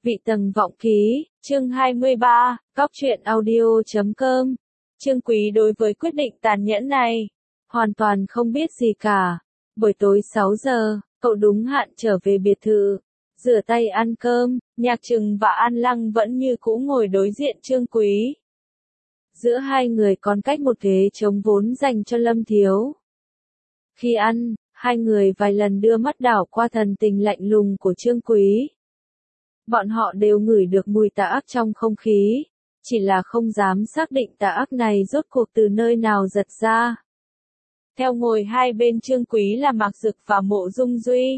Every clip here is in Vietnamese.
Vị tầng vọng ký, chương 23, Cóc truyện audio.com. Trương Quý đối với quyết định tàn nhẫn này, hoàn toàn không biết gì cả. Buổi tối 6 giờ, cậu đúng hạn trở về biệt thự, rửa tay ăn cơm, Nhạc Trừng và An Lăng vẫn như cũ ngồi đối diện Trương Quý. Giữa hai người còn cách một ghế trống vốn dành cho Lâm Thiếu. Khi ăn, hai người vài lần đưa mắt đảo qua thần tình lạnh lùng của Trương Quý. Bọn họ đều ngửi được mùi tà ác trong không khí, chỉ là không dám xác định tà ác này rốt cuộc từ nơi nào giật ra. Theo ngồi hai bên Trương Quý là Mạc Dực và Mộ Dung Duy.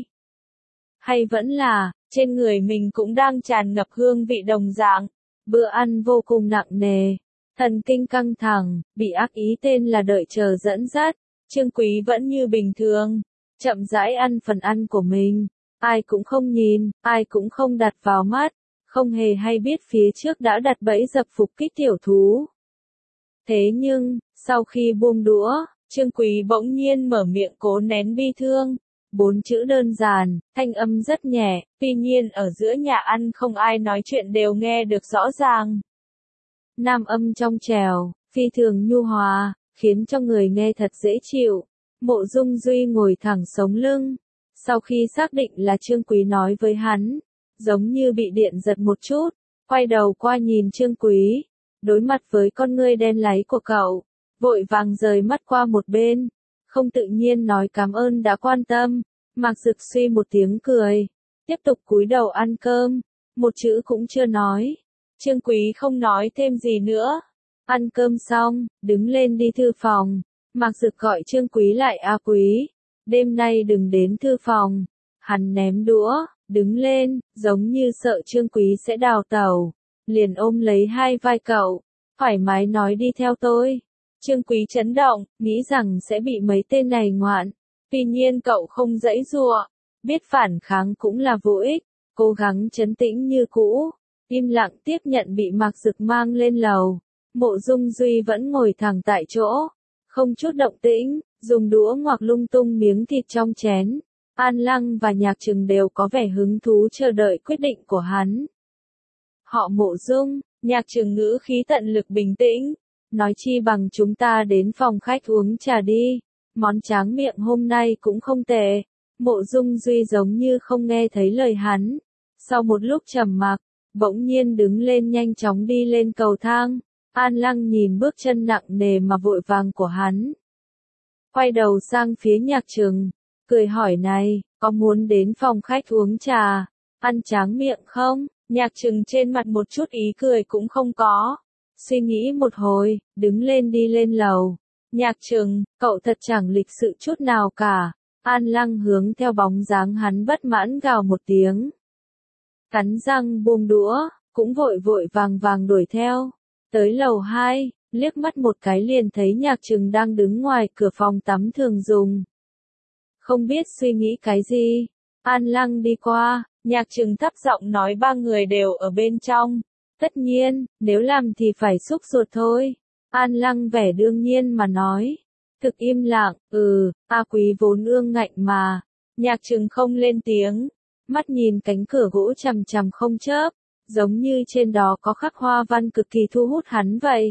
Hay vẫn là, trên người mình cũng đang tràn ngập hương vị đồng dạng. Bữa ăn vô cùng nặng nề, thần kinh căng thẳng, bị ác ý tên là đợi chờ dẫn dắt. Trương Quý vẫn như bình thường, chậm rãi ăn phần ăn của mình. Ai cũng không nhìn, ai cũng không đặt vào mắt, không hề hay biết phía trước đã đặt bẫy dập phục kích tiểu thú. Thế nhưng, sau khi buông đũa, Trương Quý bỗng nhiên mở miệng cố nén bi thương. 4 chữ đơn giản, thanh âm rất nhẹ, tuy nhiên ở giữa nhà ăn không ai nói chuyện đều nghe được rõ ràng. Nam âm trong trẻo, phi thường nhu hòa, khiến cho người nghe thật dễ chịu. Mộ Dung Duy ngồi thẳng sống lưng. Sau khi xác định là Trương Quý nói với hắn, giống như bị điện giật một chút, quay đầu qua nhìn Trương Quý, đối mặt với con ngươi đen láy của cậu, vội vàng rời mắt qua một bên, không tự nhiên nói cảm ơn đã quan tâm. Mạc Dực suy một tiếng cười, tiếp tục cúi đầu ăn cơm, một chữ cũng chưa nói. Trương Quý không nói thêm gì nữa. Ăn cơm xong, đứng lên đi thư phòng. Mạc Dực gọi Trương Quý lại. A Quý, đêm nay đừng đến thư phòng. Hắn ném đũa, đứng lên, giống như sợ Trương Quý sẽ đào tẩu, liền ôm lấy hai vai cậu, thoải mái nói đi theo tôi. Trương Quý chấn động, nghĩ rằng sẽ bị mấy tên này ngoạn. Tuy nhiên cậu không giãy giụa, biết phản kháng cũng là vô ích, cố gắng trấn tĩnh như cũ, im lặng tiếp nhận bị Mạc Dực mang lên lầu. Mộ Dung Duy vẫn ngồi thẳng tại chỗ, không chút động tĩnh, dùng đũa ngoạc lung tung miếng thịt trong chén. An Lăng và Nhạc Trừng đều có vẻ hứng thú chờ đợi quyết định của hắn. Họ Mộ Dung, Nhạc Trừng ngữ khí tận lực bình tĩnh, nói chi bằng chúng ta đến phòng khách uống trà đi, món tráng miệng hôm nay cũng không tệ. Mộ Dung Duy giống như không nghe thấy lời hắn. Sau một lúc trầm mặc, bỗng nhiên đứng lên nhanh chóng đi lên cầu thang. An Lăng nhìn bước chân nặng nề mà vội vàng của hắn, quay đầu sang phía Nhạc Trừng, cười hỏi này, có muốn đến phòng khách uống trà, ăn tráng miệng không? Nhạc Trừng trên mặt một chút ý cười cũng không có. Suy nghĩ một hồi, đứng lên đi lên lầu. Nhạc Trừng, cậu thật chẳng lịch sự chút nào cả. An Lăng hướng theo bóng dáng hắn bất mãn gào một tiếng, cắn răng buông đũa, cũng vội vội vàng vàng đuổi theo. Tới lầu 2, liếc mắt một cái liền thấy Nhạc Trừng đang đứng ngoài cửa phòng tắm thường dùng. Không biết suy nghĩ cái gì, An Lăng đi qua, Nhạc Trừng thấp giọng nói ba người đều ở bên trong. Tất nhiên, nếu làm thì phải xúc ruột thôi. An Lăng vẻ đương nhiên mà nói. Thực im lặng, A Quý vốn ương ngạnh mà. Nhạc Trừng không lên tiếng, mắt nhìn cánh cửa gỗ chằm chằm không chớp, giống như trên đó có khắc hoa văn cực kỳ thu hút hắn vậy.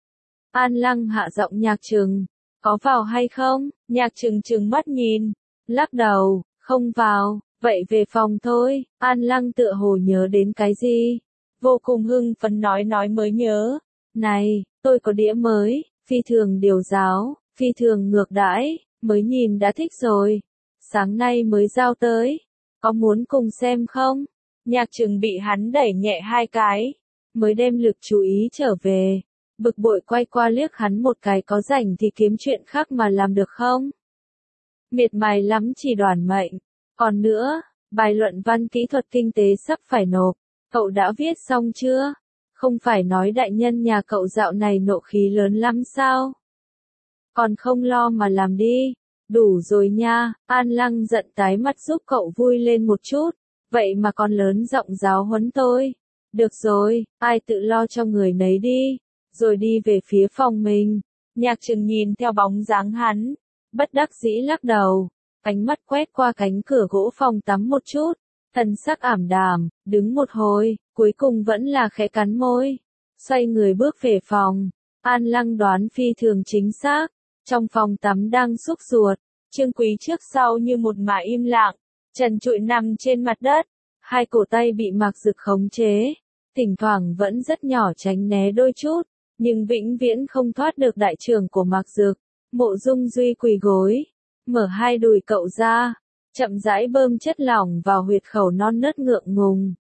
An Lăng hạ giọng Nhạc Trừng, có vào hay không? Nhạc Trừng trừng mắt nhìn, lắc đầu, không vào, vậy về phòng thôi. An Lăng tựa hồ nhớ đến cái gì, vô cùng hưng phấn nói mới nhớ, này, tôi có đĩa mới, phi thường điều giáo, phi thường ngược đãi, mới nhìn đã thích rồi, sáng nay mới giao tới, có muốn cùng xem không? Nhạc Trừng bị hắn đẩy nhẹ hai cái, mới đem lực chú ý trở về, bực bội quay qua liếc hắn một cái, có rảnh thì kiếm chuyện khác mà làm được không? Miệt mài lắm chỉ đoản mệnh. Còn nữa, bài luận văn kỹ thuật kinh tế sắp phải nộp, cậu đã viết xong chưa? Không phải nói đại nhân nhà cậu dạo này nộ khí lớn lắm sao? Còn không lo mà làm đi. Đủ rồi nha. An Lăng giận tái mặt giúp cậu vui lên một chút, vậy mà còn lớn giọng giáo huấn tôi. Được rồi, ai tự lo cho người nấy đi. Rồi đi về phía phòng mình. Nhạc Trừng nhìn theo bóng dáng hắn, bất đắc dĩ lắc đầu, ánh mắt quét qua cánh cửa gỗ phòng tắm một chút, Thần sắc ảm đạm, đứng một hồi, cuối cùng vẫn là khẽ cắn môi. Xoay người bước về phòng. An Lăng đoán phi thường chính xác. Trong phòng tắm đang xúc ruột. Trương Quý trước sau như một mả im lặng. Trần trụi nằm trên mặt đất. Hai cổ tay bị Mạc Dực khống chế. Thỉnh thoảng vẫn rất nhỏ tránh né đôi chút. Nhưng vĩnh viễn không thoát được đại trưởng của Mạc Dực. Mộ Dung Duy quỳ gối. Mở hai đùi cậu ra. Chậm rãi bơm chất lỏng vào huyệt khẩu non nớt ngượng ngùng.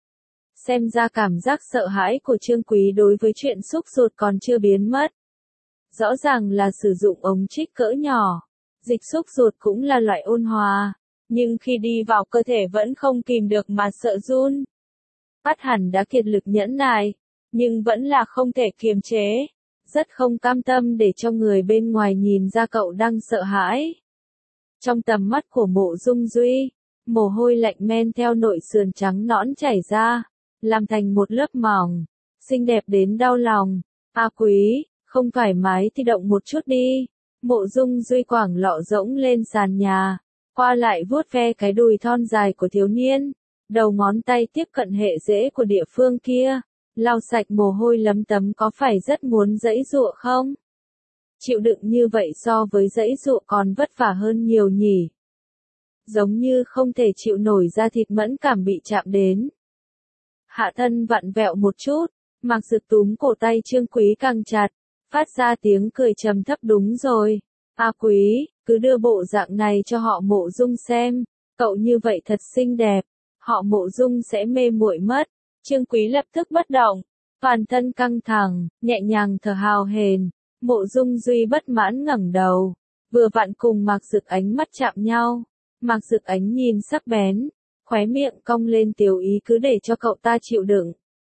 Xem ra cảm giác sợ hãi của Trương Quý đối với chuyện xúc ruột còn chưa biến mất. Rõ ràng là sử dụng ống trích cỡ nhỏ. Dịch xúc ruột cũng là loại ôn hòa. Nhưng khi đi vào cơ thể vẫn không kìm được mà sợ run. Ắt hẳn đã kiệt lực nhẫn nại. Nhưng vẫn là không thể kiềm chế. Rất không cam tâm để cho người bên ngoài nhìn ra cậu đang sợ hãi. Trong tầm mắt của Mộ Dung Duy, mồ hôi lạnh men theo nội sườn trắng nõn chảy ra, làm thành một lớp mỏng, xinh đẹp đến đau lòng. A Quý, không thoải mái thì động một chút đi. Mộ Dung Duy quẳng lọ rỗng lên sàn nhà, qua lại vuốt ve cái đùi thon dài của thiếu niên, đầu ngón tay tiếp cận hệ rễ của địa phương kia, lau sạch mồ hôi lấm tấm. Có phải rất muốn giãy giụa không? Chịu đựng như vậy so với giãy giụa còn vất vả hơn nhiều nhỉ. Giống như không thể chịu nổi da thịt mẫn cảm bị chạm đến. Hạ thân vặn vẹo một chút, Mạc Dực túm cổ tay Trương Quý càng chặt, phát ra tiếng cười trầm thấp. Đúng rồi, A Quý, cứ đưa bộ dạng này cho họ Mộ Dung xem, cậu như vậy thật xinh đẹp, họ Mộ Dung sẽ mê muội mất. Trương Quý lập tức bất động, toàn thân căng thẳng, nhẹ nhàng thở hào hển. Mộ Dung Duy bất mãn ngẩng đầu, vừa vặn cùng Mạc Dực ánh mắt chạm nhau. Mạc Dực ánh nhìn sắc bén, khóe miệng cong lên tiểu ý cứ để cho cậu ta chịu đựng.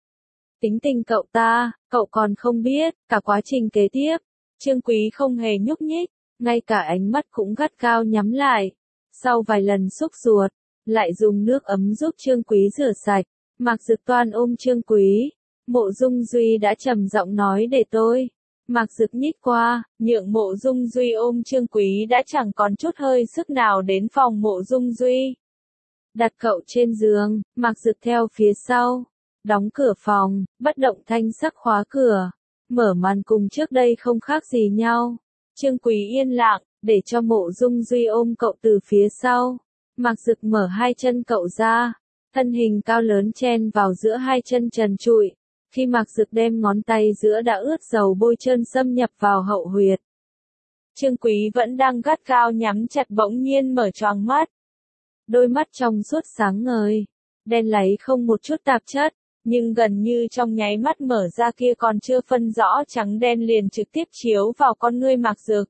Tính tình cậu ta, cậu còn không biết, cả quá trình kế tiếp, Trương Quý không hề nhúc nhích, ngay cả ánh mắt cũng gắt gao nhắm lại. Sau vài lần xúc ruột, lại dùng nước ấm giúp Trương Quý rửa sạch. Mạc Dực toan ôm Trương Quý, Mộ Dung Duy đã trầm giọng nói để tôi. Mạc Dực nhích qua, nhượng Mộ Dung Duy ôm Trương Quý đã chẳng còn chút hơi sức nào đến phòng Mộ Dung Duy. Đặt cậu trên giường, Mạc Dực theo phía sau, đóng cửa phòng, bất động thanh sắc khóa cửa, mở màn cùng trước đây không khác gì nhau. Trương Quý yên lặng, để cho Mộ Dung Duy ôm cậu từ phía sau. Mạc Dực mở hai chân cậu ra, thân hình cao lớn chen vào giữa hai chân trần trụi. Khi Mạc Dực đem ngón tay giữa đã ướt dầu bôi trơn xâm nhập vào hậu huyệt. Trương Quý vẫn đang gắt gao nhắm chặt bỗng nhiên mở choàng mắt. Đôi mắt trong suốt sáng ngời, đen láy không một chút tạp chất, nhưng gần như trong nháy mắt mở ra kia còn chưa phân rõ trắng đen liền trực tiếp chiếu vào con ngươi Mạc Dực.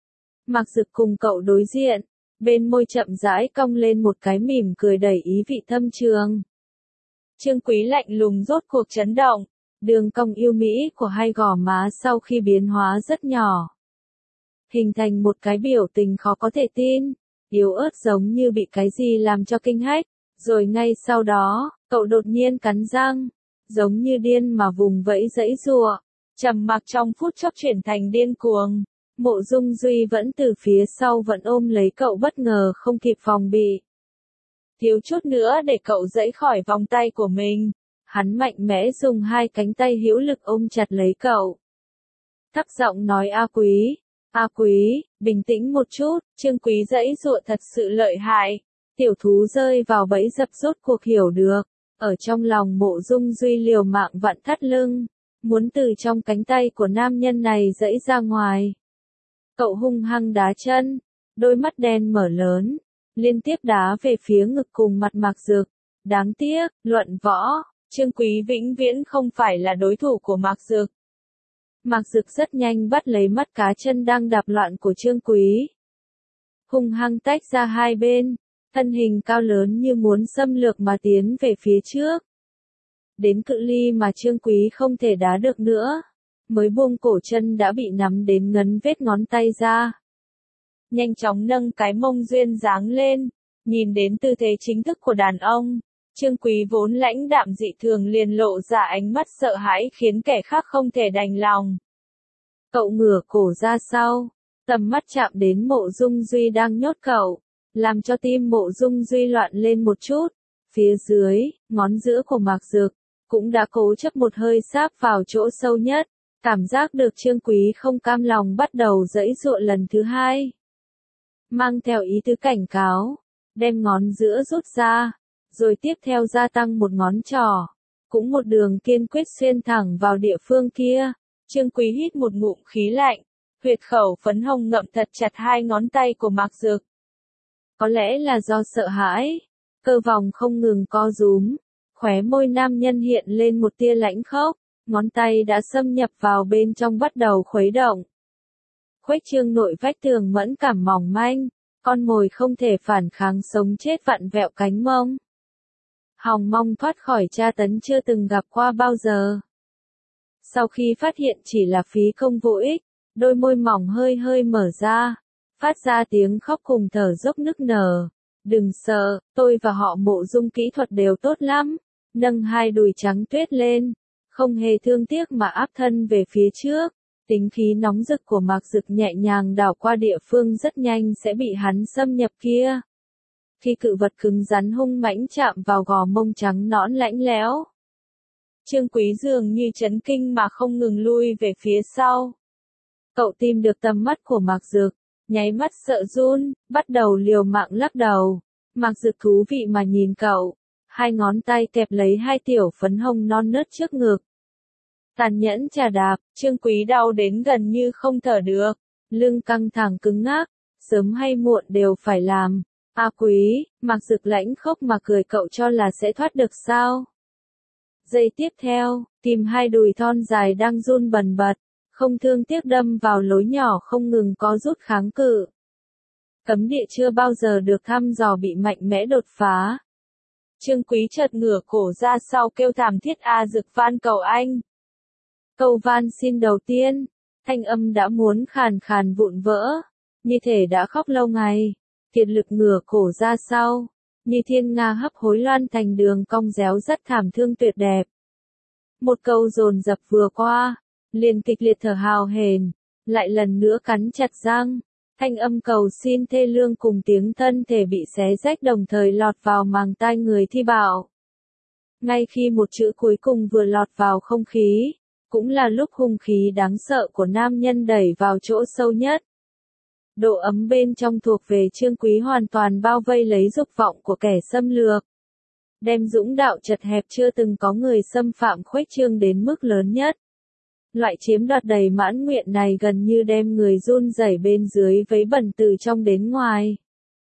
Mạc Dực cùng cậu đối diện, bên môi chậm rãi cong lên một cái mỉm cười đầy ý vị thâm trường. Trương Quý lạnh lùng rốt cuộc chấn động, đường cong yêu mỹ của hai gò má sau khi biến hóa rất nhỏ, hình thành một cái biểu tình khó có thể tin, yếu ớt giống như bị cái gì làm cho kinh hách, rồi ngay sau đó, cậu đột nhiên cắn răng, giống như điên mà vùng vẫy giãy giụa, trầm mặc trong phút chốc chuyển thành điên cuồng. Mộ Dung Duy vẫn từ phía sau vẫn ôm lấy cậu bất ngờ không kịp phòng bị. Thiếu chút nữa để cậu giãy khỏi vòng tay của mình, hắn mạnh mẽ dùng hai cánh tay hữu lực ôm chặt lấy cậu. Thấp giọng nói A Quý, bình tĩnh một chút. Trương Quý giãy giụa thật sự lợi hại. Tiểu thú rơi vào bẫy dập rốt cuộc hiểu được. Ở trong lòng Mộ Dung Duy liều mạng vặn thắt lưng, muốn từ trong cánh tay của nam nhân này giãy ra ngoài. Cậu hung hăng đá chân, đôi mắt đen mở lớn, liên tiếp đá về phía ngực cùng mặt Mạc Dực. Đáng tiếc, luận võ, Trương Quý vĩnh viễn không phải là đối thủ của Mạc Dực. Mạc Dực rất nhanh bắt lấy mắt cá chân đang đạp loạn của Trương Quý, hung hăng tách ra hai bên, thân hình cao lớn như muốn xâm lược mà tiến về phía trước. Đến cự ly mà Trương Quý không thể đá được nữa, mới buông cổ chân đã bị nắm đến ngấn vết ngón tay ra. Nhanh chóng nâng cái mông duyên dáng lên, nhìn đến tư thế chính thức của đàn ông, Trương Quý vốn lãnh đạm dị thường liền lộ ra ánh mắt sợ hãi khiến kẻ khác không thể đành lòng. Cậu ngửa cổ ra sau, tầm mắt chạm đến Mộ Dung Duy đang nhốt cậu, làm cho tim Mộ Dung Duy loạn lên một chút, phía dưới, ngón giữa của Mạc Dực cũng đã cố chấp một hơi sáp vào chỗ sâu nhất, cảm giác được Trương Quý không cam lòng bắt đầu giãy giụa lần thứ hai. Mang theo ý tứ cảnh cáo, đem ngón giữa rút ra, rồi tiếp theo gia tăng một ngón trỏ, cũng một đường kiên quyết xuyên thẳng vào địa phương kia. Trương Quý hít một ngụm khí lạnh, huyệt khẩu phấn hồng ngậm thật chặt hai ngón tay của Mạc Dực. Có lẽ là do sợ hãi, cơ vòng không ngừng co rúm, khóe môi nam nhân hiện lên một tia lãnh khốc, ngón tay đã xâm nhập vào bên trong bắt đầu khuấy động. Khuếch trương nội vách tường mẫn cảm mỏng manh, con mồi không thể phản kháng sống chết vặn vẹo cánh mông. Hòng mong thoát khỏi tra tấn chưa từng gặp qua bao giờ. Sau khi phát hiện chỉ là phí công vô ích, đôi môi mỏng hơi hơi mở ra, phát ra tiếng khóc cùng thở dốc nức nở. Đừng sợ, tôi và họ Mộ Dung kỹ thuật đều tốt lắm. Nâng hai đùi trắng tuyết lên, không hề thương tiếc mà áp thân về phía trước. Tính khí nóng rực của Mạc Dực nhẹ nhàng đảo qua địa phương rất nhanh sẽ bị hắn xâm nhập kia. Khi cự vật cứng rắn hung mãnh chạm vào gò mông trắng nõn lãnh lẽo, Trương Quý dường như chấn kinh mà không ngừng lui về phía sau. Cậu tìm được tầm mắt của Mạc Dực, nháy mắt sợ run, bắt đầu liều mạng lắc đầu. Mạc Dực thú vị mà nhìn cậu, hai ngón tay kẹp lấy hai tiểu phấn hồng non nớt trước ngực. Tàn nhẫn chà đạp, Trương Quý đau đến gần như không thở được, lưng căng thẳng cứng ngắc, sớm hay muộn đều phải làm. A Quý, Mạc Dực lãnh khốc mà cười, cậu cho là sẽ thoát được sao? Giây tiếp theo, tìm hai đùi thon dài đang run bần bật, không thương tiếc đâm vào lối nhỏ không ngừng có rút kháng cự. Cấm địa chưa bao giờ được thăm dò bị mạnh mẽ đột phá. Trương Quý chợt ngửa cổ ra sau kêu thảm thiết, A Dực van cầu anh. Câu van xin đầu tiên, thanh âm đã muốn khàn khàn vụn vỡ, như thể đã khóc lâu ngày, kiệt lực ngửa cổ ra sau, như thiên nga hấp hối loan thành đường cong réo rất thảm thương tuyệt đẹp. Một câu dồn dập vừa qua, liền kịch liệt thở hào hển, lại lần nữa cắn chặt răng, thanh âm cầu xin thê lương cùng tiếng thân thể bị xé rách đồng thời lọt vào màng tai người thi bảo. Ngay khi một chữ cuối cùng vừa lọt vào không khí, cũng là lúc hung khí đáng sợ của nam nhân đẩy vào chỗ sâu nhất. Độ ấm bên trong thuộc về Trương Quý hoàn toàn bao vây lấy dục vọng của kẻ xâm lược. Đem dũng đạo chật hẹp chưa từng có người xâm phạm khuếch trương đến mức lớn nhất. Loại chiếm đoạt đầy mãn nguyện này gần như đem người run rẩy bên dưới vấy bẩn từ trong đến ngoài.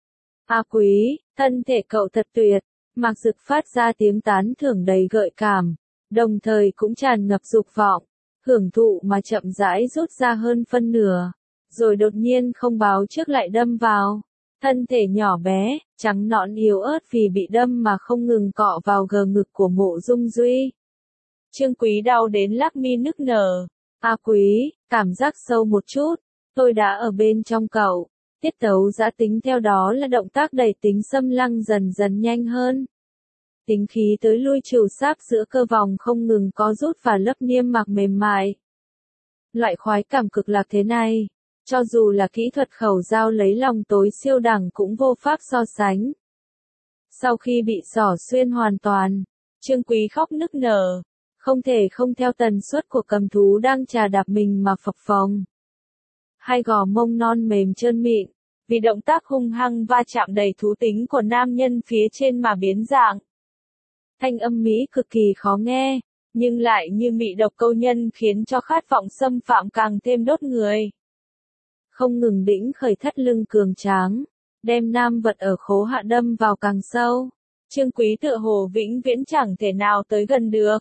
A Quý, thân thể cậu thật tuyệt, Mạc Dực phát ra tiếng tán thưởng đầy gợi cảm, đồng thời cũng tràn ngập dục vọng, hưởng thụ mà chậm rãi rút ra hơn phân nửa, rồi đột nhiên không báo trước lại đâm vào. Thân thể nhỏ bé, trắng nõn yếu ớt vì bị đâm mà không ngừng cọ vào gờ ngực của Mộ Dung Duy. Trương Quý đau đến lắc mi nức nở. A Quý, cảm giác sâu một chút, tôi đã ở bên trong cậu. Tiết tấu giã tính theo đó là động tác đầy tính xâm lăng dần dần nhanh hơn. Tính khí tới lui trừu sáp giữa cơ vòng không ngừng có rút và lấp niêm mạc mềm mại. Loại khoái cảm cực lạc thế này, cho dù là kỹ thuật khẩu dao lấy lòng tối siêu đẳng cũng vô pháp so sánh. Sau khi bị xỏ xuyên hoàn toàn, Trương Quý khóc nức nở, không thể không theo tần suất của cầm thú đang chà đạp mình mà phập phồng. Hai gò mông non mềm trơn mịn, vì động tác hung hăng va chạm đầy thú tính của nam nhân phía trên mà biến dạng. Thanh âm mỹ cực kỳ khó nghe, nhưng lại như mị độc câu nhân khiến cho khát vọng xâm phạm càng thêm đốt người. Không ngừng đĩnh khởi thắt lưng cường tráng, đem nam vật ở khố hạ đâm vào càng sâu. Trương Quý tựa hồ vĩnh viễn chẳng thể nào tới gần được.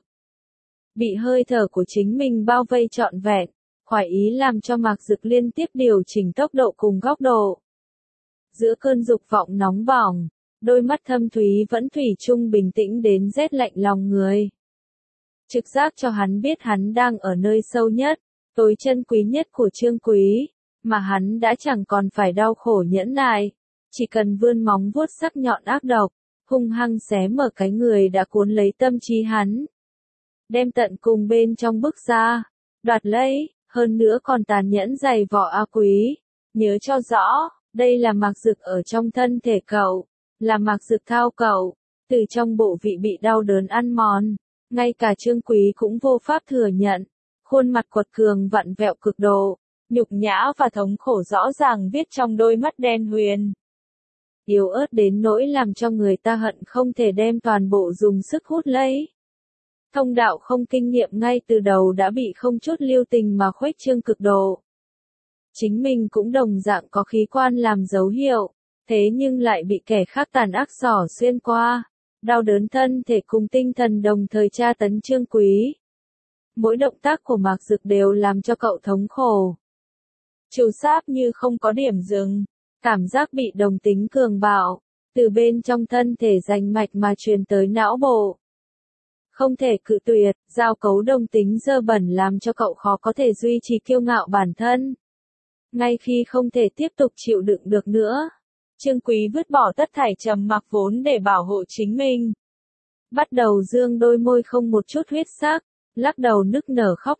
Bị hơi thở của chính mình bao vây trọn vẹn, khoái ý làm cho Mạc Dực liên tiếp điều chỉnh tốc độ cùng góc độ. Giữa cơn dục vọng nóng bỏng, đôi mắt thâm thúy vẫn thủy chung bình tĩnh đến rét lạnh lòng người. Trực giác cho hắn biết hắn đang ở nơi sâu nhất, tối chân quý nhất của Trương Quý, mà hắn đã chẳng còn phải đau khổ nhẫn nại, chỉ cần vươn móng vuốt sắc nhọn ác độc, hung hăng xé mở cái người đã cuốn lấy tâm trí hắn. Đem tận cùng bên trong bức ra, đoạt lấy, hơn nữa còn tàn nhẫn giày vò A Quý. Nhớ cho rõ, đây là Mạc Dực ở trong thân thể cậu, là Mạc Dực thao cậu, Từ trong bộ vị bị đau đớn ăn mòn, ngay cả Trương Quý cũng vô pháp thừa nhận. Khuôn mặt quật cường vặn vẹo cực độ, nhục nhã và thống khổ rõ ràng viết trong đôi mắt đen huyền. Yếu ớt đến nỗi làm cho người ta hận không thể đem toàn bộ dùng sức hút lấy. Thông đạo không kinh nghiệm ngay từ đầu đã bị không chút lưu tình mà khuếch trương cực độ. Chính mình cũng đồng dạng có khí quan làm dấu hiệu, thế nhưng lại bị kẻ khác tàn ác xỏ xuyên qua. Đau đớn thân thể cùng tinh thần đồng thời tra tấn Trương Quý. Mỗi động tác của Mạc Dực đều làm cho cậu thống khổ. Trù sáp như không có điểm dừng, cảm giác bị đồng tính cường bạo, từ bên trong thân thể rành mạch mà truyền tới não bộ. Không thể cự tuyệt, giao cấu đồng tính dơ bẩn làm cho cậu khó có thể duy trì kiêu ngạo bản thân. Ngay khi không thể tiếp tục chịu đựng được nữa, Trương Quý vứt bỏ tất thảy trầm mặc vốn để bảo hộ chính mình. Bắt đầu dương đôi môi không một chút huyết sắc, lắc đầu nức nở khóc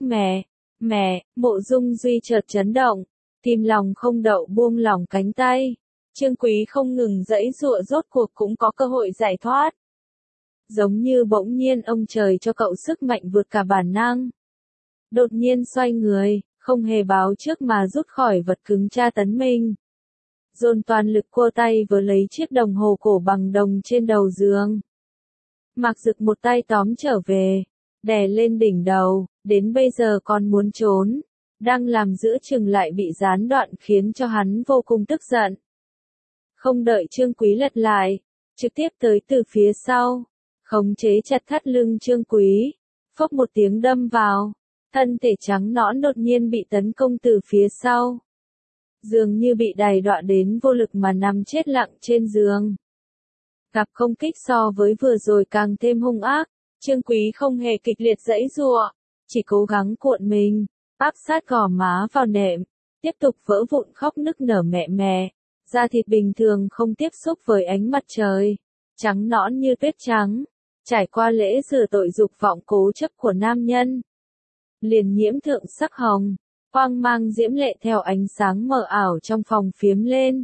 mẹ, Mộ Dung Duy chợt chấn động, tim lòng không đậu buông lỏng cánh tay. Trương Quý không ngừng giãy giụa rốt cuộc cũng có cơ hội giải thoát. Giống như bỗng nhiên ông trời cho cậu sức mạnh vượt cả bản năng. Đột nhiên xoay người, không hề báo trước mà rút khỏi vật cứng tra tấn mình. Dồn toàn lực cua tay vừa lấy chiếc đồng hồ cổ bằng đồng trên đầu giường. Mạc Dực một tay tóm trở về, đè lên đỉnh đầu, đến bây giờ còn muốn trốn, đang làm giữa chừng lại bị gián đoạn khiến cho hắn vô cùng tức giận. Không đợi Trương Quý lật lại, trực tiếp tới từ phía sau, khống chế chặt thắt lưng Trương Quý, phốc một tiếng đâm vào, thân thể trắng nõn đột nhiên bị tấn công từ phía sau. Dường như bị đày đọa đến vô lực mà nằm chết lặng trên giường. Gặp công kích so với vừa rồi càng thêm hung ác, Trương Quý không hề kịch liệt giãy giụa, chỉ cố gắng cuộn mình, áp sát gò má vào nệm, tiếp tục vỡ vụn khóc nức nở mẹ, da thịt bình thường không tiếp xúc với ánh mặt trời, trắng nõn như tuyết trắng, trải qua lễ rửa tội dục vọng cố chấp của nam nhân. Liền nhiễm thượng sắc hồng, quang mang diễm lệ theo ánh sáng mờ ảo trong phòng phiếm lên.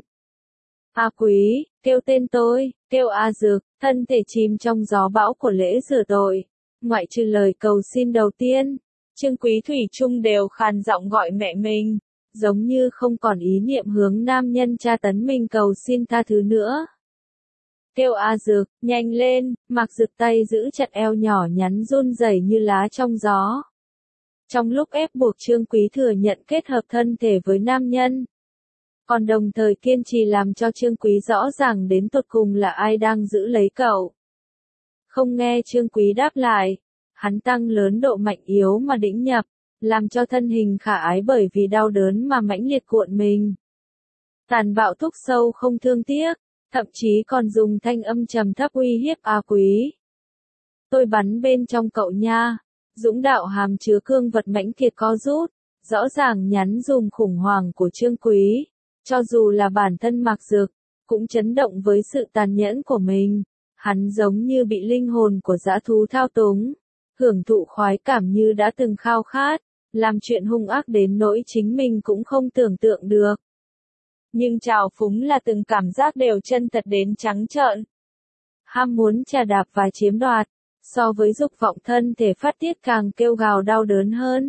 A Quý, kêu tên tôi, kêu A Dực, thân thể chìm trong gió bão của lễ rửa tội. Ngoại trừ lời cầu xin đầu tiên, Trương Quý thủy chung đều khàn giọng gọi mẹ mình, giống như không còn ý niệm hướng nam nhân tra tấn mình cầu xin tha thứ nữa. Kêu A Dực, nhanh lên, Mạc Dực tay giữ chặt eo nhỏ nhắn run rẩy như lá trong gió. Trong lúc ép buộc Trương Quý thừa nhận kết hợp thân thể với nam nhân, còn đồng thời kiên trì làm cho Trương Quý rõ ràng đến tột cùng là ai đang giữ lấy cậu. Không nghe Trương Quý đáp lại, hắn tăng lớn độ mạnh yếu mà đĩnh nhập, làm cho thân hình khả ái bởi vì đau đớn mà mãnh liệt cuộn mình. Tàn bạo thúc sâu không thương tiếc, thậm chí còn dùng thanh âm trầm thấp uy hiếp A Quý. Tôi bắn bên trong cậu nha. Dũng đạo hàm chứa cương vật mãnh kiệt co rút, rõ ràng nhắn dùm khủng hoảng của Trương Quý, cho dù là bản thân Mạc Dực, cũng chấn động với sự tàn nhẫn của mình, hắn giống như bị linh hồn của dã thú thao túng, hưởng thụ khoái cảm như đã từng khao khát, làm chuyện hung ác đến nỗi chính mình cũng không tưởng tượng được. Nhưng trào phúng là từng cảm giác đều chân thật đến trắng trợn. Ham muốn trà đạp và chiếm đoạt, so với dục vọng thân thể phát tiết càng kêu gào đau đớn hơn.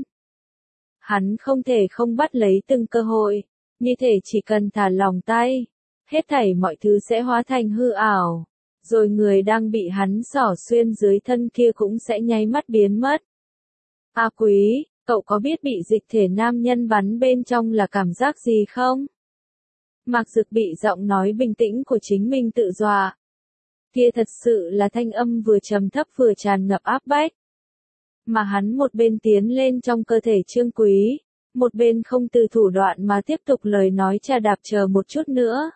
Hắn không thể không bắt lấy từng cơ hội, như thể chỉ cần thả lỏng tay, hết thảy mọi thứ sẽ hóa thành hư ảo, rồi người đang bị hắn xỏ xuyên dưới thân kia cũng sẽ nháy mắt biến mất. A Quý, cậu có biết bị dịch thể nam nhân bắn bên trong là cảm giác gì không? Mạc Dực bị giọng nói bình tĩnh của chính mình tự dọa. Kia thật sự là thanh âm vừa trầm thấp vừa tràn ngập áp bách. Mà hắn một bên tiến lên trong cơ thể Trương Quý, một bên không từ thủ đoạn mà tiếp tục lời nói trà đạp chờ một chút nữa.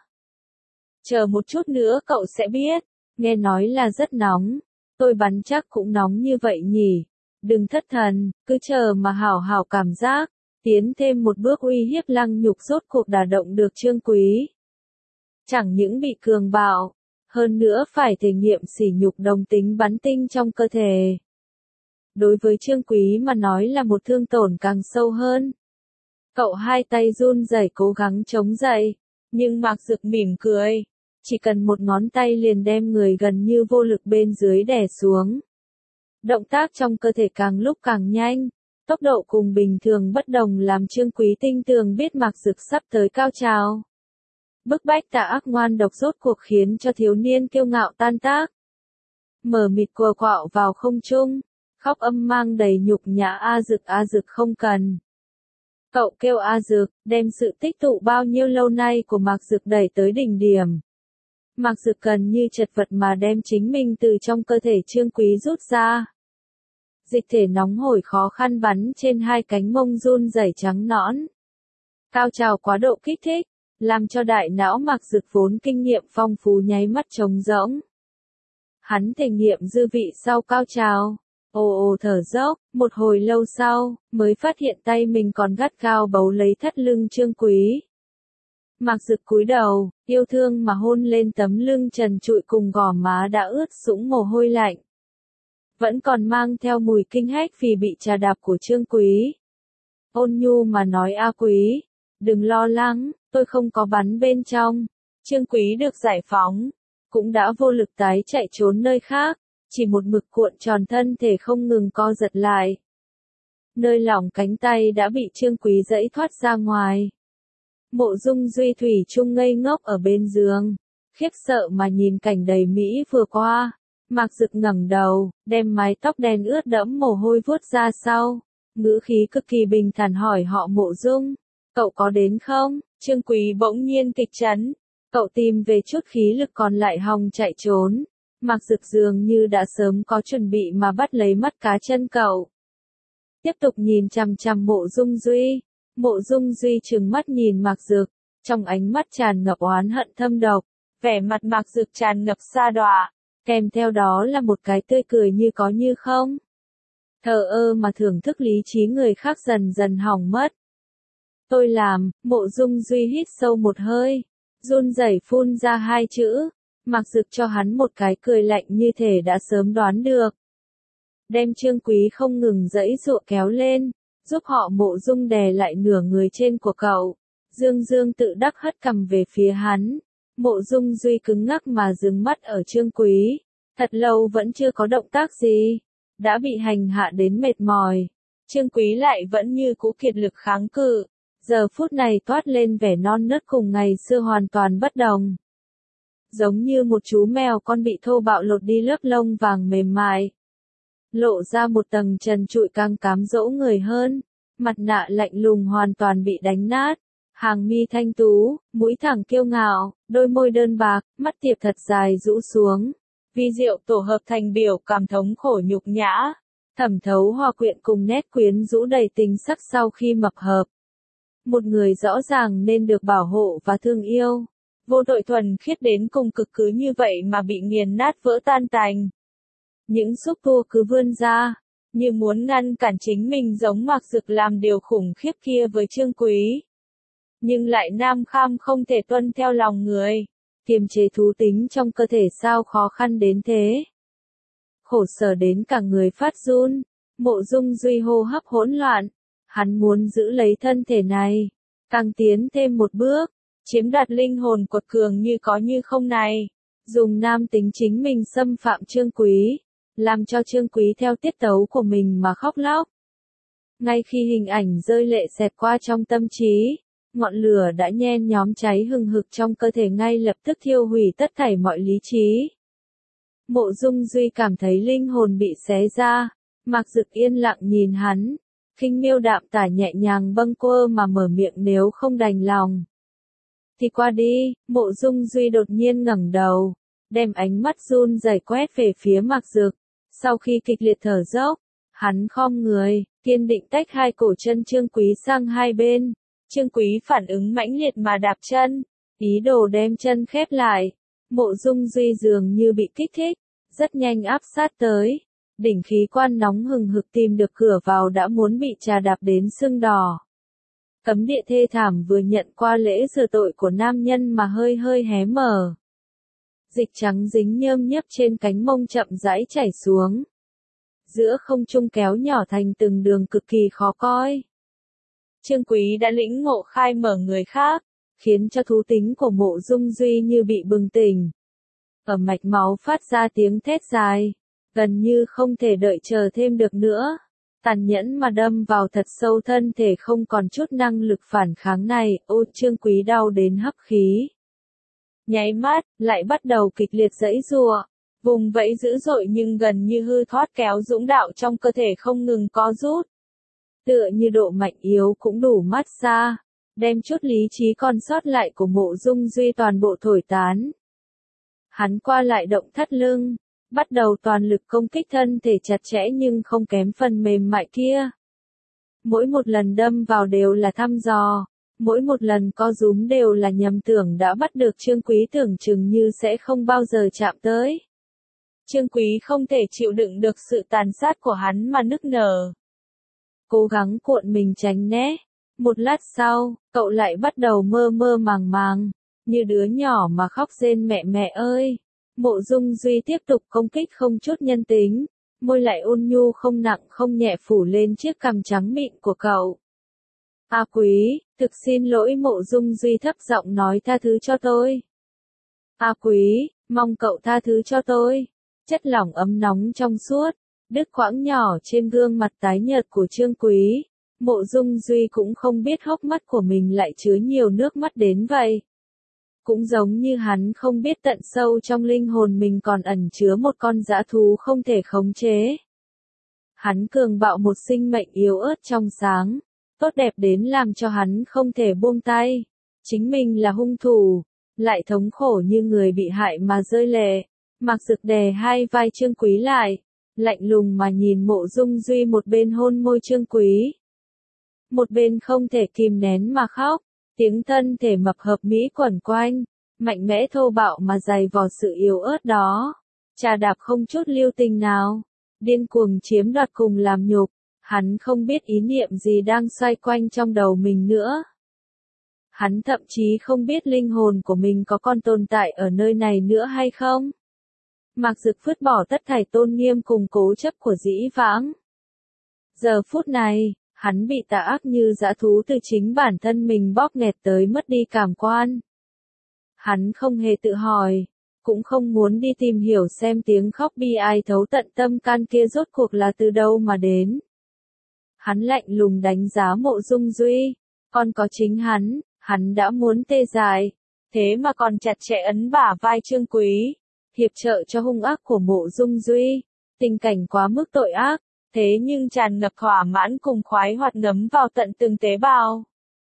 Chờ một chút nữa cậu sẽ biết, nghe nói là rất nóng, tôi bắn chắc cũng nóng như vậy nhỉ. Đừng thất thần, cứ chờ mà hảo hảo cảm giác, tiến thêm một bước uy hiếp Lăng Nhục rốt cuộc đả động được Trương Quý. Chẳng những bị cường bạo, hơn nữa phải thể nghiệm sỉ nhục đồng tính bắn tinh trong cơ thể. Đối với Trương Quý mà nói là một thương tổn càng sâu hơn. Cậu hai tay run rẩy cố gắng chống dậy, nhưng Mạc Dực mỉm cười, chỉ cần một ngón tay liền đem người gần như vô lực bên dưới đè xuống. Động tác trong cơ thể càng lúc càng nhanh, tốc độ cùng bình thường bất đồng làm Trương Quý tinh tường biết Mạc Dực sắp tới cao trào. Bức bách tà ác ngoan độc rốt cuộc khiến cho thiếu niên kiêu ngạo tan tác. Mờ mịt quờ quạo vào không trung, khóc âm mang đầy nhục nhã A Dực không cần. Cậu kêu A Dực, đem sự tích tụ bao nhiêu lâu nay của Mạc Dực đẩy tới đỉnh điểm. Mạc Dực cần như chật vật mà đem chính mình từ trong cơ thể Trương Quý rút ra. Dịch thể nóng hổi khó khăn bắn trên hai cánh mông run rẩy trắng nõn. Cao trào quá độ kích thích, làm cho đại não Mạc Dực vốn kinh nghiệm phong phú nháy mắt trống rỗng. Hắn thể nghiệm dư vị sau cao trào, ồ thở dốc, một hồi lâu sau, mới phát hiện tay mình còn gắt gao bấu lấy thắt lưng Trương Quý. Mạc Dực cúi đầu, yêu thương mà hôn lên tấm lưng trần trụi cùng gò má đã ướt sũng mồ hôi lạnh. Vẫn còn mang theo mùi kinh hách vì bị trà đạp của Trương Quý. Ôn nhu mà nói A Quý, đừng lo lắng, tôi không có bắn bên trong. Trương Quý được giải phóng, cũng đã vô lực tái chạy trốn nơi khác, chỉ một mực cuộn tròn thân thể không ngừng co giật lại. Nơi lỏng cánh tay đã bị Trương Quý giãy thoát ra ngoài. Mộ Dung Duy thủy chung ngây ngốc ở bên giường, khiếp sợ mà nhìn cảnh đầy mỹ vừa qua. Mạc Dực ngẩng đầu, đem mái tóc đen ướt đẫm mồ hôi vuốt ra sau, ngữ khí cực kỳ bình thản hỏi họ Mộ Dung, cậu có đến không? Trương Quý bỗng nhiên kịch chấn, cậu tìm về chút khí lực còn lại hòng chạy trốn. Mạc Dực dường như đã sớm có chuẩn bị mà bắt lấy mắt cá chân cậu. Tiếp tục nhìn chằm chằm Mộ Dung Duy. Mộ Dung Duy trừng mắt nhìn Mạc Dực, trong ánh mắt tràn ngập oán hận thâm độc, vẻ mặt Mạc Dực tràn ngập sa đọa, kèm theo đó là một cái tươi cười như có như không. Thờ ơ mà thưởng thức lý trí người khác dần dần hỏng mất. Tôi làm, Mộ Dung Duy hít sâu một hơi, run rẩy phun ra hai chữ, Mạc Dực cho hắn một cái cười lạnh như thể đã sớm đoán được. Đem Trương Quý không ngừng giãy giụa kéo lên, giúp họ Mộ Dung đè lại nửa người trên của cậu. Dương Dương tự đắc hất cằm về phía hắn. Mộ Dung Duy cứng ngắc mà dừng mắt ở Trương Quý. Thật lâu vẫn chưa có động tác gì. Đã bị hành hạ đến mệt mỏi. Trương Quý lại vẫn như cũ kiệt lực kháng cự. Giờ phút này toát lên vẻ non nớt cùng ngày xưa hoàn toàn bất đồng. Giống như một chú mèo con bị thô bạo lột đi lớp lông vàng mềm mại. Lộ ra một tầng trần trụi càng cám dỗ người hơn. Mặt nạ lạnh lùng hoàn toàn bị đánh nát. Hàng mi thanh tú, mũi thẳng kiêu ngạo, đôi môi đơn bạc, mắt tiệp thật dài rũ xuống. Vi diệu tổ hợp thành biểu cảm thống khổ nhục nhã. Thẩm thấu hòa quyện cùng nét quyến rũ đầy tình sắc sau khi mập hợp. Một người rõ ràng nên được bảo hộ và thương yêu. Vô tội thuần khiết đến cùng cực cứ như vậy mà bị nghiền nát vỡ tan tành. Những xúc tua cứ vươn ra, như muốn ngăn cản chính mình giống Mạc Dực làm điều khủng khiếp kia với Trương Quý. Nhưng lại nam kham không thể tuân theo lòng người, kiềm chế thú tính trong cơ thể sao khó khăn đến thế. Khổ sở đến cả người phát run, Mộ Dung Duy hô hấp hỗn loạn, hắn muốn giữ lấy thân thể này, càng tiến thêm một bước, chiếm đoạt linh hồn quật cường như có như không này, dùng nam tính chính mình xâm phạm Trương Quý, làm cho Trương Quý theo tiết tấu của mình mà khóc lóc. Ngay khi hình ảnh rơi lệ xẹt qua trong tâm trí, ngọn lửa đã nhen nhóm cháy hừng hực trong cơ thể ngay lập tức thiêu hủy tất thảy mọi lý trí. Mộ Dung Duy cảm thấy linh hồn bị xé ra, Mạc Dực yên lặng nhìn hắn, khinh miêu đạm tả nhẹ nhàng bâng quơ mà mở miệng nếu không đành lòng. Thì qua đi, Mộ Dung Duy đột nhiên ngẩng đầu, đem ánh mắt run rẩy quét về phía Mạc Dực, sau khi kịch liệt thở dốc, hắn khom người, kiên định tách hai cổ chân Trương Quý sang hai bên. Trương Quý phản ứng mãnh liệt mà đạp chân, ý đồ đem chân khép lại. Mộ Dung Duy dường như bị kích thích, rất nhanh áp sát tới. Đỉnh khí quan nóng hừng hực tìm được cửa vào đã muốn bị trà đạp đến sưng đỏ. Cấm địa thê thảm vừa nhận qua lễ rửa tội của nam nhân mà hơi hơi hé mở. Dịch trắng dính nhơm nhớp trên cánh mông chậm rãi chảy xuống. Giữa không trung kéo nhỏ thành từng đường cực kỳ khó coi. Trương Quý đã lĩnh ngộ khai mở người khác, khiến cho thú tính của Mộ Dung Duy như bị bừng tỉnh. Ở mạch máu phát ra tiếng thét dài, gần như không thể đợi chờ thêm được nữa. Tàn nhẫn mà đâm vào thật sâu thân thể không còn chút năng lực phản kháng này, Trương Quý đau đến hấp khí. Nháy mắt, lại bắt đầu kịch liệt giãy giụa, vùng vẫy dữ dội nhưng gần như hư thoát kéo dũng đạo trong cơ thể không ngừng co rút. Tựa như độ mạnh yếu cũng đủ mát xa, đem chút lý trí còn sót lại của Mộ Dung Duy toàn bộ thổi tán. Hắn qua lại động thắt lưng, bắt đầu toàn lực công kích thân thể chặt chẽ nhưng không kém phần mềm mại kia. Mỗi một lần đâm vào đều là thăm dò, mỗi một lần co rúm đều là nhầm tưởng đã bắt được Trương Quý tưởng chừng như sẽ không bao giờ chạm tới. Trương Quý không thể chịu đựng được sự tàn sát của hắn mà nức nở. Cố gắng cuộn mình tránh né. Một lát sau, cậu lại bắt đầu mơ mơ màng màng, như đứa nhỏ mà khóc rên mẹ mẹ ơi. Mộ Dung Duy tiếp tục công kích không chút nhân tính, môi lại ôn nhu không nặng không nhẹ phủ lên chiếc cằm trắng mịn của cậu. A Quý, thực xin lỗi, Mộ Dung Duy thấp giọng nói, tha thứ cho tôi. A Quý, mong cậu tha thứ cho tôi. Chất lỏng ấm nóng trong suốt, đứt quãng nhỏ trên gương mặt tái nhợt của Trương Quý. Mộ Dung Duy cũng không biết hốc mắt của mình lại chứa nhiều nước mắt đến vậy. Cũng giống như hắn không biết tận sâu trong linh hồn mình còn ẩn chứa một con dã thú không thể khống chế. Hắn cường bạo một sinh mệnh yếu ớt trong sáng, tốt đẹp đến làm cho hắn không thể buông tay. Chính mình là hung thủ, lại thống khổ như người bị hại mà rơi lệ. Mạc Dực đè hai vai Trương Quý lại, lạnh lùng mà nhìn Mộ Dung Duy, một bên hôn môi Trương Quý, một bên không thể kìm nén mà khóc. Tiếng thân thể mập hợp mỹ quẩn quanh, mạnh mẽ thô bạo mà dày vò sự yếu ớt đó, chà đạp không chút lưu tình nào, điên cuồng chiếm đoạt cùng làm nhục. Hắn không biết ý niệm gì đang xoay quanh trong đầu mình nữa. Hắn thậm chí không biết linh hồn của mình có còn tồn tại ở nơi này nữa hay không. Mạc Dực vứt bỏ tất thảy tôn nghiêm cùng cố chấp của dĩ vãng. Giờ phút này, hắn bị tà ác như dã thú từ chính bản thân mình bóp nghẹt tới mất đi cảm quan. Hắn không hề tự hỏi, cũng không muốn đi tìm hiểu xem tiếng khóc bi ai thấu tận tâm can kia rốt cuộc là từ đâu mà đến. Hắn lạnh lùng đánh giá Mộ Dung Duy, còn có chính hắn đã muốn tê dại, thế mà còn chặt chẽ ấn bả vai Trương Quý, hiệp trợ cho hung ác của Mộ Dung Duy. Tình cảnh quá mức tội ác, thế nhưng tràn ngập thỏa mãn cùng khoái hoạt ngấm vào tận từng tế bào.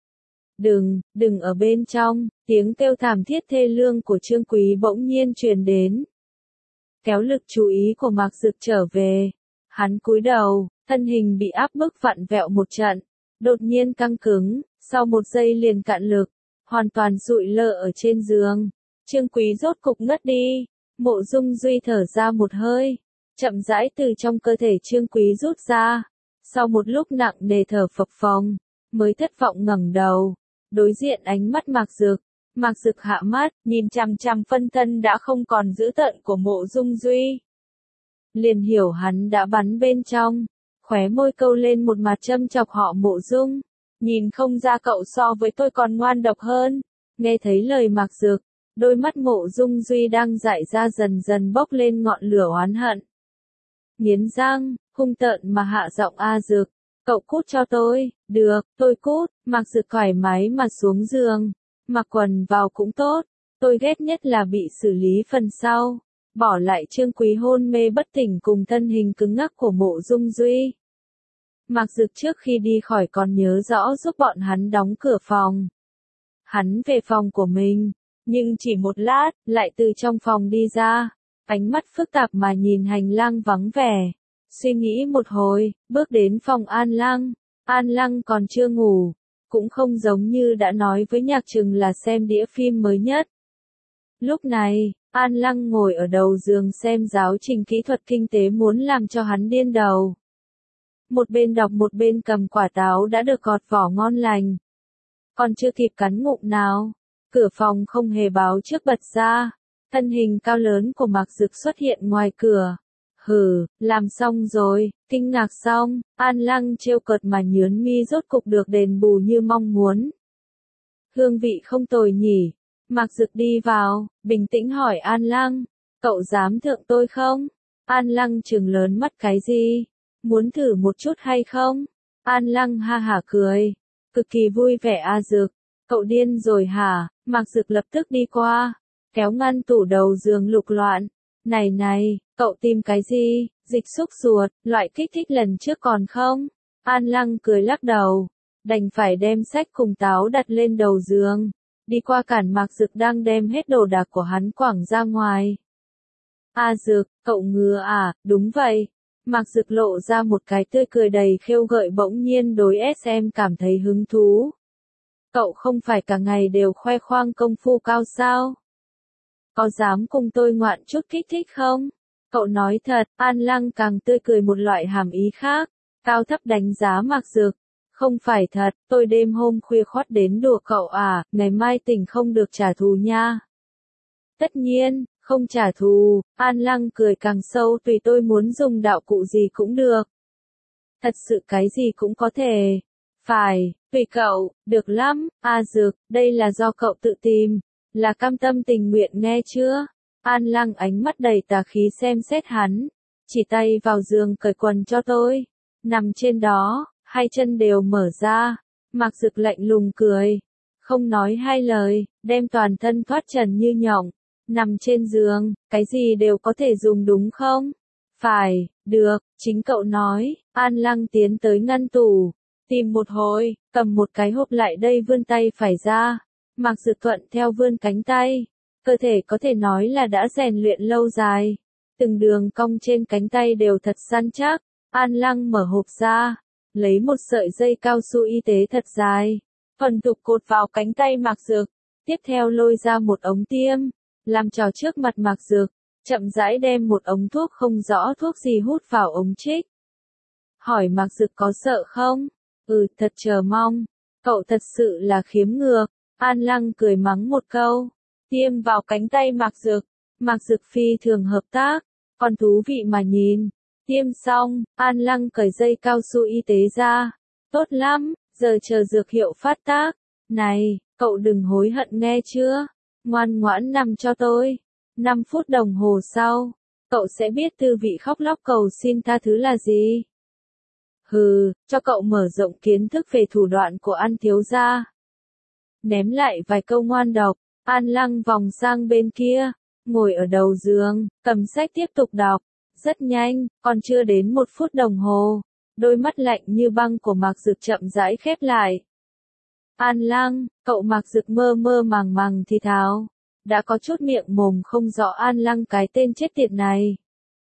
Đừng ở bên trong, tiếng kêu thảm thiết thê lương của Trương Quý bỗng nhiên truyền đến. Kéo lực chú ý của Mạc Dực trở về. Hắn cúi đầu, thân hình bị áp bức vặn vẹo một trận, đột nhiên căng cứng, sau một giây liền cạn lực, hoàn toàn sụi lơ ở trên giường. Trương Quý rốt cục ngất đi. Mộ Dung Duy thở ra một hơi, chậm rãi từ trong cơ thể Trương Quý rút ra. Sau một lúc nặng nề thở phập phồng, mới thất vọng ngẩng đầu, đối diện ánh mắt Mạc Dực. Mạc Dực hạ mắt, nhìn chằm chằm phân thân đã không còn dữ tợn của Mộ Dung Duy. Liền hiểu hắn đã bắn bên trong, khóe môi câu lên một mặt châm chọc, họ Mộ Dung, nhìn không ra cậu so với tôi còn ngoan độc hơn. Nghe thấy lời Mạc Dực, đôi mắt Mộ Dung Duy đang dại ra dần dần bốc lên ngọn lửa oán hận. Nghiến răng, hung tợn mà hạ giọng, A Dực, cậu cút cho tôi. Được, tôi cút. Mạc Dực thoải mái mà xuống giường, mặc quần vào cũng tốt, tôi ghét nhất là bị xử lý phần sau. Bỏ lại Trương Quý hôn mê bất tỉnh cùng thân hình cứng ngắc của Mộ Dung Duy. Mạc Dực trước khi đi khỏi còn nhớ rõ giúp bọn hắn đóng cửa phòng. Hắn về phòng của mình, nhưng chỉ một lát, lại từ trong phòng đi ra, ánh mắt phức tạp mà nhìn hành lang vắng vẻ. Suy nghĩ một hồi, bước đến phòng An Lăng. An Lăng còn chưa ngủ, cũng không giống như đã nói với Nhạc Trừng là xem đĩa phim mới nhất. Lúc này, An Lăng ngồi ở đầu giường xem giáo trình kỹ thuật kinh tế muốn làm cho hắn điên đầu. Một bên đọc một bên cầm quả táo đã được gọt vỏ ngon lành. Còn chưa kịp cắn ngụm nào, cửa phòng không hề báo trước bật ra. Thân hình cao lớn của Mạc Dực xuất hiện ngoài cửa. Làm xong rồi. Kinh ngạc xong, An Lăng trêu cợt mà nhớn mi, rốt cục được đền bù như mong muốn. hương vị không tồi nhỉ. Mạc Dực đi vào, bình tĩnh hỏi An Lăng, cậu dám thượng tôi không? An Lăng trừng lớn mắt cái gì? Muốn thử một chút hay không? An Lăng ha hả cười, cực kỳ vui vẻ. A Dực, cậu điên rồi hả? Mạc Dực lập tức đi qua, kéo ngăn tủ đầu giường lục loạn. Này này, cậu tìm cái gì? Dịch xúc ruột, loại kích thích lần trước còn không? An Lăng cười lắc đầu, đành phải đem sách cùng táo đặt lên đầu giường, đi qua cản Mạc Dực đang đem hết đồ đạc của hắn quẳng ra ngoài. A Dực, cậu ngứa à? Đúng vậy. Mạc Dực lộ ra một cái tươi cười đầy khêu gợi, bỗng nhiên đối SM cảm thấy hứng thú. Cậu không phải cả ngày đều khoe khoang công phu cao sao? Có dám cùng tôi ngoạn chút kích thích không? Cậu nói thật. An Lăng càng tươi cười một loại hàm ý khác, cao thấp đánh giá Mạc Dực. Không phải thật, tôi đêm hôm khuya khoắt đến đùa cậu à, ngày mai tỉnh không được trả thù nha. Tất nhiên, không trả thù. An Lăng cười càng sâu, tùy tôi muốn dùng đạo cụ gì cũng được. Thật sự cái gì cũng có thể. Phải, tùy cậu, được lắm. A Dực, đây là do cậu tự tìm, là cam tâm tình nguyện nghe chưa? An Lăng ánh mắt đầy tà khí xem xét hắn, chỉ tay vào giường cởi quần cho tôi. Nằm trên đó, hai chân đều mở ra. Mạc Dực lạnh lùng cười, không nói hai lời, đem toàn thân thoát trần như nhộng. Nằm trên giường, cái gì đều có thể dùng đúng không? Phải, được, chính cậu nói. An Lăng tiến tới ngăn tủ, tìm một hồi, cầm một cái hộp lại đây, vươn tay phải ra. Mạc Dực thuận theo vươn cánh tay, cơ thể có thể nói là đã rèn luyện lâu dài. Từng đường cong trên cánh tay đều thật săn chắc. An Lăng mở hộp ra, lấy một sợi dây cao su y tế thật dài, thuần thục cột vào cánh tay Mạc Dực. Tiếp theo lôi ra một ống tiêm, làm trò trước mặt Mạc Dực, chậm rãi đem một ống thuốc không rõ thuốc gì hút vào ống trích. Hỏi Mạc Dực có sợ không? Thật chờ mong. Cậu thật sự là khiếm ngược. An Lăng cười mắng một câu, tiêm vào cánh tay Mạc Dực. Mạc Dực phi thường hợp tác, còn thú vị mà nhìn. Tiêm xong, An Lăng cởi dây cao su y tế ra. Tốt lắm, giờ chờ dược hiệu phát tác. Này, cậu đừng hối hận nghe chưa? Ngoan ngoãn nằm cho tôi. 5 phút đồng hồ sau, cậu sẽ biết tư vị khóc lóc cầu xin tha thứ là gì. Hừ, cho cậu mở rộng kiến thức về thủ đoạn của An thiếu gia. Ném lại vài câu ngoan độc, An Lăng vòng sang bên kia, ngồi ở đầu giường, cầm sách tiếp tục đọc. Rất nhanh, còn chưa đến 1 phút đồng hồ, đôi mắt lạnh như băng của Mạc Dực chậm rãi khép lại. An Lăng, cậu Mạc Dực mơ mơ màng màng thì thào, đã có chút miệng mồm không rõ. An Lăng cái tên chết tiệt này,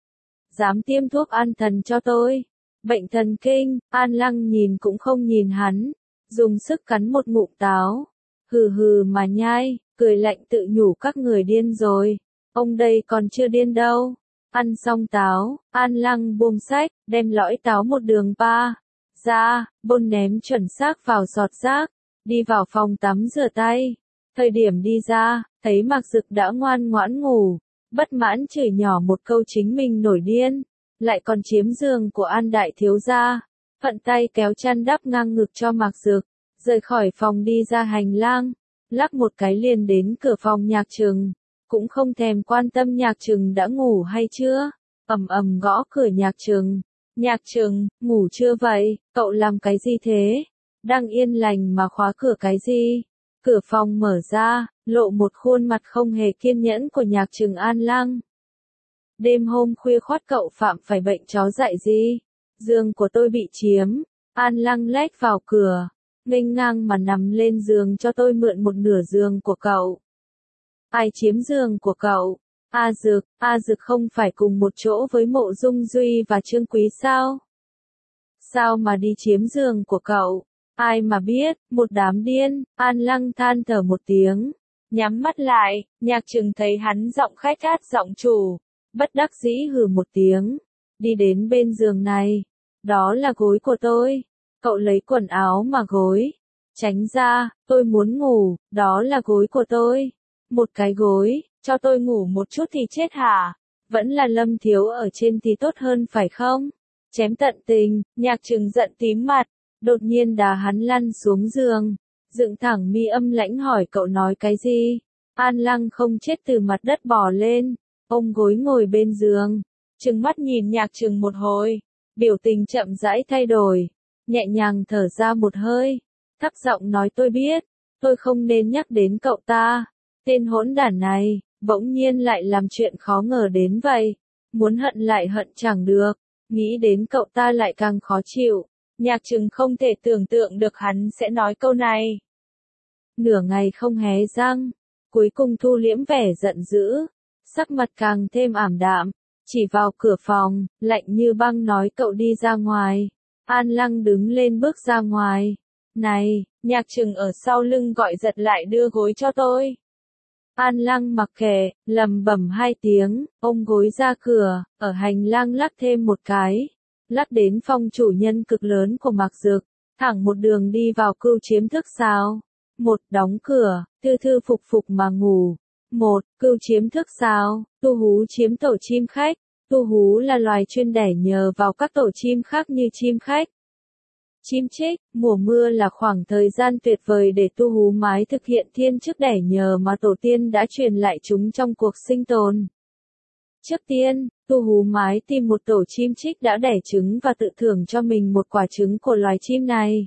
dám tiêm thuốc an thần cho tôi, bệnh thần kinh. An Lăng nhìn cũng không nhìn hắn, dùng sức cắn một ngụm táo, hừ hừ mà nhai, cười lạnh tự nhủ các người điên rồi, ông đây còn chưa điên đâu. Ăn xong táo, An Lăng buông sách, đem lõi táo một đường pa ra, bôn ném chuẩn xác vào giọt rác, đi vào phòng tắm rửa tay. Thời điểm đi ra, thấy Mạc Dực đã ngoan ngoãn ngủ, bất mãn chửi nhỏ một câu chính mình nổi điên, lại còn chiếm giường của An đại thiếu gia. Thuận tay kéo chăn đắp ngang ngực cho Mạc Dực, rời khỏi phòng đi ra hành lang, lắc một cái liền đến cửa phòng Nhạc Trừng. Cũng không thèm quan tâm Nhạc Trừng đã ngủ hay chưa, ầm ầm gõ cửa Nhạc Trừng. Nhạc Trừng, ngủ chưa vậy? Cậu làm cái gì thế? Đang yên lành mà khóa cửa cái gì? Cửa phòng mở ra, lộ một khuôn mặt không hề kiên nhẫn của Nhạc Trừng. An Lăng, đêm hôm khuya khoắt cậu phạm phải bệnh chó dại gì? Giường của tôi bị chiếm. An Lăng lách vào cửa, nghênh ngang mà nằm lên giường cho tôi mượn một nửa giường của cậu. Ai chiếm giường của cậu? A Dực không phải cùng một chỗ với Mộ Dung Duy và Trương Quý sao? Sao mà đi chiếm giường của cậu? Ai mà biết, một đám điên. An Lăng than thở một tiếng, nhắm mắt lại. Nhạc Trừng thấy hắn giọng khách hát giọng chủ, bất đắc dĩ hừ một tiếng, đi đến bên giường này. Đó là gối của tôi. Cậu lấy quần áo mà gối. Tránh ra, tôi muốn ngủ. Đó là gối của tôi. Một cái gối, cho tôi ngủ một chút thì chết hả? Vẫn là Lâm thiếu ở trên thì tốt hơn phải không? Chém tận tình. Nhạc Trừng giận tím mặt, đột nhiên đá hắn lăn xuống giường, dựng thẳng mi âm lãnh hỏi cậu nói cái gì. An Lăng không chết từ mặt đất bò lên, ôm gối ngồi bên giường, trừng mắt nhìn Nhạc Trừng một hồi, biểu tình chậm rãi thay đổi, nhẹ nhàng thở ra một hơi, thấp giọng nói tôi biết, tôi không nên nhắc đến cậu ta, tên hỗn đản này, bỗng nhiên lại làm chuyện khó ngờ đến vậy, muốn hận lại hận chẳng được, nghĩ đến cậu ta lại càng khó chịu, Nhạc Trừng không thể tưởng tượng được hắn sẽ nói câu này. Nửa ngày không hé răng, cuối cùng thu liễm vẻ giận dữ, sắc mặt càng thêm ảm đạm, chỉ vào cửa phòng, lạnh như băng nói cậu đi ra ngoài. An Lăng đứng lên bước ra ngoài. Này, Nhạc Trừng ở sau lưng gọi giật lại đưa gối cho tôi. An Lăng mặc kệ, lầm bẩm hai tiếng, ôm gối ra cửa, ở hành lang lắc thêm một cái, lắc đến phòng chủ nhân cực lớn của Mạc Dực, thẳng một đường đi vào cưu chiếm thức sao. Một, đóng cửa, thư thư phục phục mà ngủ. Một, cưu chiếm thức sao, tu hú chiếm tổ chim khách. Tu hú là loài chuyên đẻ nhờ vào các tổ chim khác như chim khách. Chim trích, mùa mưa là khoảng thời gian tuyệt vời để tu hú mái thực hiện thiên chức đẻ nhờ mà tổ tiên đã truyền lại chúng trong cuộc sinh tồn. Trước tiên, tu hú mái tìm một tổ chim trích đã đẻ trứng và tự thưởng cho mình một quả trứng của loài chim này.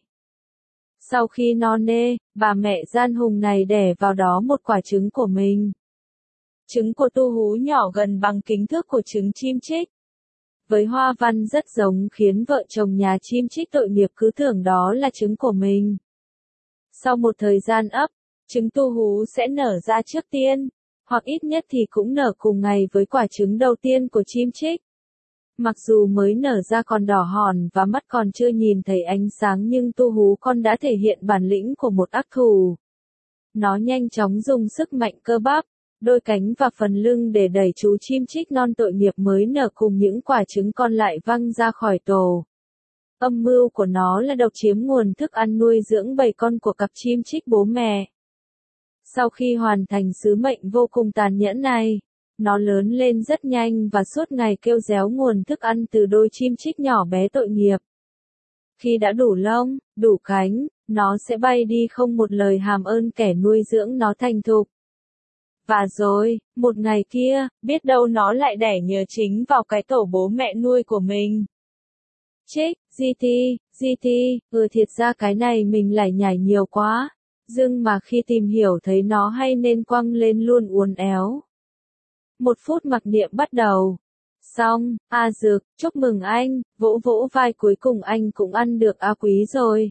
Sau khi non nê, bà mẹ gian hùng này đẻ vào đó một quả trứng của mình. Trứng của tu hú nhỏ gần bằng kích thước của trứng chim trích. Với hoa văn rất giống khiến vợ chồng nhà chim trích tội nghiệp cứ tưởng đó là trứng của mình. Sau một thời gian ấp, trứng tu hú sẽ nở ra trước tiên, hoặc ít nhất thì cũng nở cùng ngày với quả trứng đầu tiên của chim trích. Mặc dù mới nở ra còn đỏ hòn và mắt còn chưa nhìn thấy ánh sáng nhưng tu hú con đã thể hiện bản lĩnh của một ác thù. Nó nhanh chóng dùng sức mạnh cơ bắp, đôi cánh và phần lưng để đẩy chú chim trích non tội nghiệp mới nở cùng những quả trứng còn lại văng ra khỏi tổ. Âm mưu của nó là độc chiếm nguồn thức ăn nuôi dưỡng bầy con của cặp chim trích bố mẹ. Sau khi hoàn thành sứ mệnh vô cùng tàn nhẫn này, nó lớn lên rất nhanh và suốt ngày kêu réo nguồn thức ăn từ đôi chim trích nhỏ bé tội nghiệp. Khi đã đủ lông, đủ cánh, nó sẽ bay đi không một lời hàm ơn kẻ nuôi dưỡng nó thành thục. Và rồi, một ngày kia, biết đâu nó lại đẻ nhờ chính vào cái tổ bố mẹ nuôi của mình. Trích, GT, thiệt ra cái này mình lải nhải nhiều quá. Nhưng mà khi tìm hiểu thấy nó hay nên quăng lên luôn uốn éo. 1 phút mặc niệm bắt đầu. Xong, Dực, chúc mừng anh, vỗ vỗ vai cuối cùng anh cũng ăn được A Quý rồi.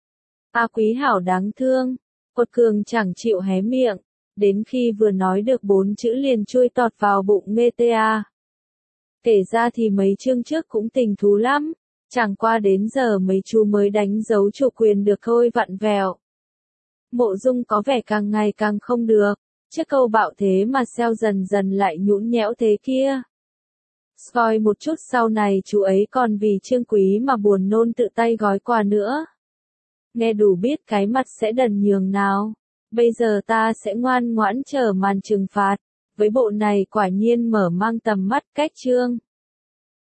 A Quý hảo đáng thương, Quật Cường chẳng chịu hé miệng, đến khi vừa nói được 4 chữ liền chui tọt vào bụng Metea. Kể ra thì mấy chương trước cũng tình thú lắm, chẳng qua đến giờ mấy chú mới đánh dấu chủ quyền được thôi vặn vẹo. Mộ Dung có vẻ càng ngày càng không được, trước câu bạo thế mà xeo dần dần lại nhũn nhẽo thế kia. Coi một chút sau này chú ấy còn vì Trương Quý mà buồn nôn tự tay gói quà nữa. Nghe đủ biết cái mặt sẽ đần nhường nào. Bây giờ ta sẽ ngoan ngoãn chờ màn trừng phạt. Với bộ này quả nhiên mở mang tầm mắt cách chương.